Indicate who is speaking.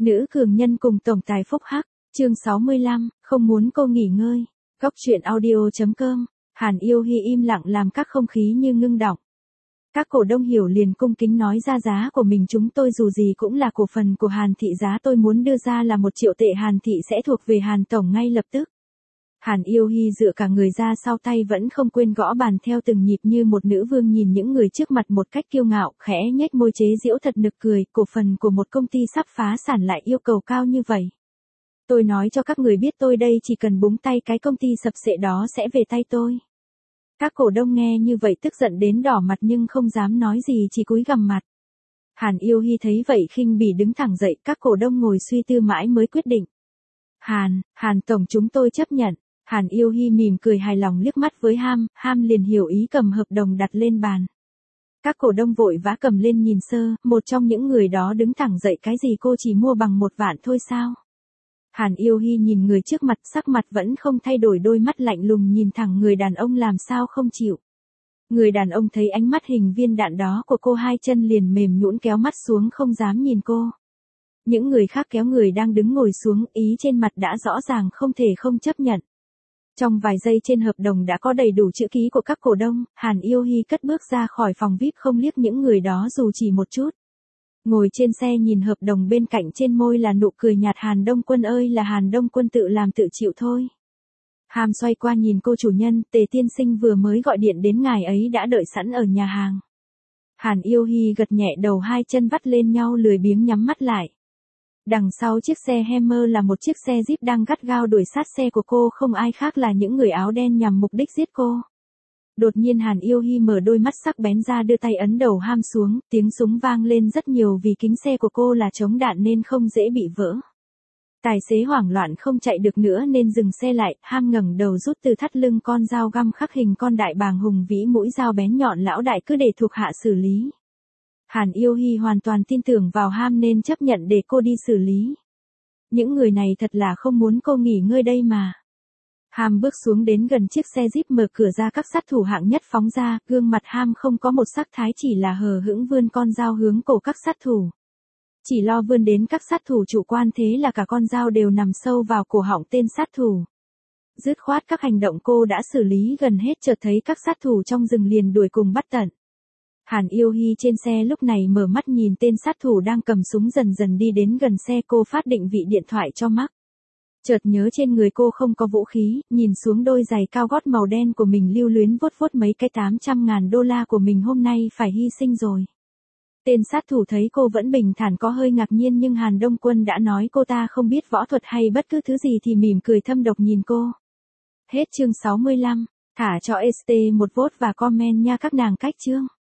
Speaker 1: Nữ cường nhân cùng tổng tài phúc hắc, chương 65, không muốn cô nghỉ ngơi. Góc truyện audio.com, Hàn Yêu Hi im lặng làm các không khí như ngưng đọng. Các cổ đông hiểu liền cung kính nói ra giá của mình, chúng tôi dù gì cũng là cổ phần của Hàn Thị, giá tôi muốn đưa ra là 1 triệu tệ Hàn Thị sẽ thuộc về Hàn Tổng ngay lập tức. Hàn Yêu Hi dựa cả người ra sau, tay vẫn không quên gõ bàn theo từng nhịp như một nữ vương, nhìn những người trước mặt một cách kiêu ngạo, khẽ nhếch môi chế giễu thật nực cười. Cổ phần của một công ty sắp phá sản lại yêu cầu cao như vậy. Tôi nói cho các người biết, tôi đây chỉ cần búng tay cái công ty sập sệ đó sẽ về tay tôi. Các cổ đông nghe như vậy tức giận đến đỏ mặt nhưng không dám nói gì, chỉ cúi gằm mặt. Hàn Yêu Hi thấy vậy khinh bỉ đứng thẳng dậy, các cổ đông ngồi suy tư mãi mới quyết định. Hàn Tổng, chúng tôi chấp nhận. Hàn Yêu Hi mỉm cười hài lòng liếc mắt với Ham liền hiểu ý, cầm hợp đồng đặt lên bàn. Các cổ đông vội vã cầm lên nhìn sơ, một trong những người đó đứng thẳng dậy, cái gì cô chỉ mua bằng 1 vạn thôi sao? Hàn Yêu Hi nhìn người trước mặt, sắc mặt vẫn không thay đổi, đôi mắt lạnh lùng nhìn thẳng người đàn ông làm sao không chịu. Người đàn ông thấy ánh mắt hình viên đạn đó của cô, 2 chân liền mềm nhũn kéo mắt xuống không dám nhìn cô. Những người khác kéo người đang đứng ngồi xuống, ý trên mặt đã rõ ràng không thể không chấp nhận. Trong vài giây trên hợp đồng đã có đầy đủ chữ ký của các cổ đông, Hàn Yêu Hi cất bước ra khỏi phòng VIP không liếc những người đó dù chỉ một chút. Ngồi trên xe nhìn hợp đồng bên cạnh, trên môi là nụ cười nhạt. Hàn Đông Quân ơi, là Hàn Đông Quân tự làm tự chịu thôi. Hàm xoay qua nhìn cô chủ nhân, Tề tiên sinh vừa mới gọi điện đến, ngài ấy đã đợi sẵn ở nhà hàng. Hàn Yêu Hi gật nhẹ đầu, 2 chân vắt lên nhau lười biếng nhắm mắt lại. Đằng sau chiếc xe Hammer là một chiếc xe Jeep đang gắt gao đuổi sát xe của cô, không ai khác là những người áo đen nhằm mục đích giết cô. Đột nhiên Hàn Yêu Hi mở đôi mắt sắc bén ra, đưa tay ấn đầu Ham xuống, tiếng súng vang lên rất nhiều vì kính xe của cô là chống đạn nên không dễ bị vỡ. Tài xế hoảng loạn không chạy được nữa nên dừng xe lại. Ham ngẩng đầu rút từ thắt lưng con dao găm khắc hình con đại bàng hùng vĩ, mũi dao bén nhọn, lão đại cứ để thuộc hạ xử lý. Hàn Yêu Hi hoàn toàn tin tưởng vào Ham nên chấp nhận để cô đi xử lý. Những người này thật là không muốn cô nghỉ ngơi đây mà. Ham bước xuống đến gần chiếc xe Jeep, mở cửa ra, các sát thủ hạng nhất phóng ra, gương mặt Ham không có một sắc thái, chỉ là hờ hững vươn con dao hướng cổ các sát thủ. Chỉ lo vươn đến các sát thủ chủ quan, thế là cả con dao đều nằm sâu vào cổ họng tên sát thủ. Dứt khoát các hành động cô đã xử lý gần hết, chợt thấy các sát thủ trong rừng liền đuổi cùng bắt tận. Hàn Yêu Hi trên xe lúc này mở mắt nhìn tên sát thủ đang cầm súng dần dần đi đến gần xe cô, phát định vị điện thoại cho Mark. Chợt nhớ trên người cô không có vũ khí, nhìn xuống đôi giày cao gót màu đen của mình, lưu luyến vuốt vuốt mấy cái $800.000 của mình hôm nay phải hy sinh rồi. Tên sát thủ thấy cô vẫn bình thản có hơi ngạc nhiên, nhưng Hàn Đông Quân đã nói cô ta không biết võ thuật hay bất cứ thứ gì thì mỉm cười thâm độc nhìn cô. Hết chương 65, thả cho ST một vote và comment nha các nàng cách chương.